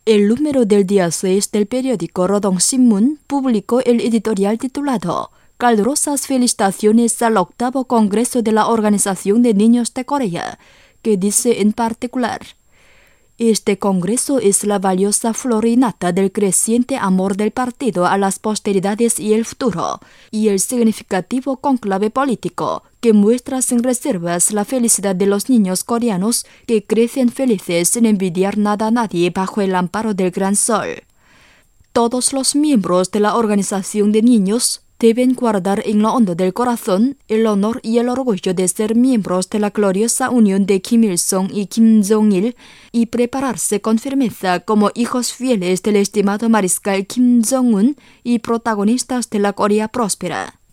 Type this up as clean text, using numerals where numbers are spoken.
El número del día 6 del periódico Rodong Sinmun publicó el editorial titulado "Calurosas felicitaciones al 8º Congreso de la Organización de Niños de Corea", que dice en particular: "Este congreso es la valiosa flor y nata del creciente amor del partido a las posteridades y el futuro, y el significativo conclave político que muestra sin reservas la felicidad de los niños coreanos que crecen felices sin envidiar nada a nadie bajo el amparo del gran sol. Todos los miembros de la organización de niños deben guardar en lo hondo del corazón el honor y el orgullo de ser miembros de la gloriosa unión de Kim Il-sung y Kim Jong-il y prepararse con firmeza como hijos fieles del estimado mariscal Kim Jong-un y protagonistas de la Corea próspera".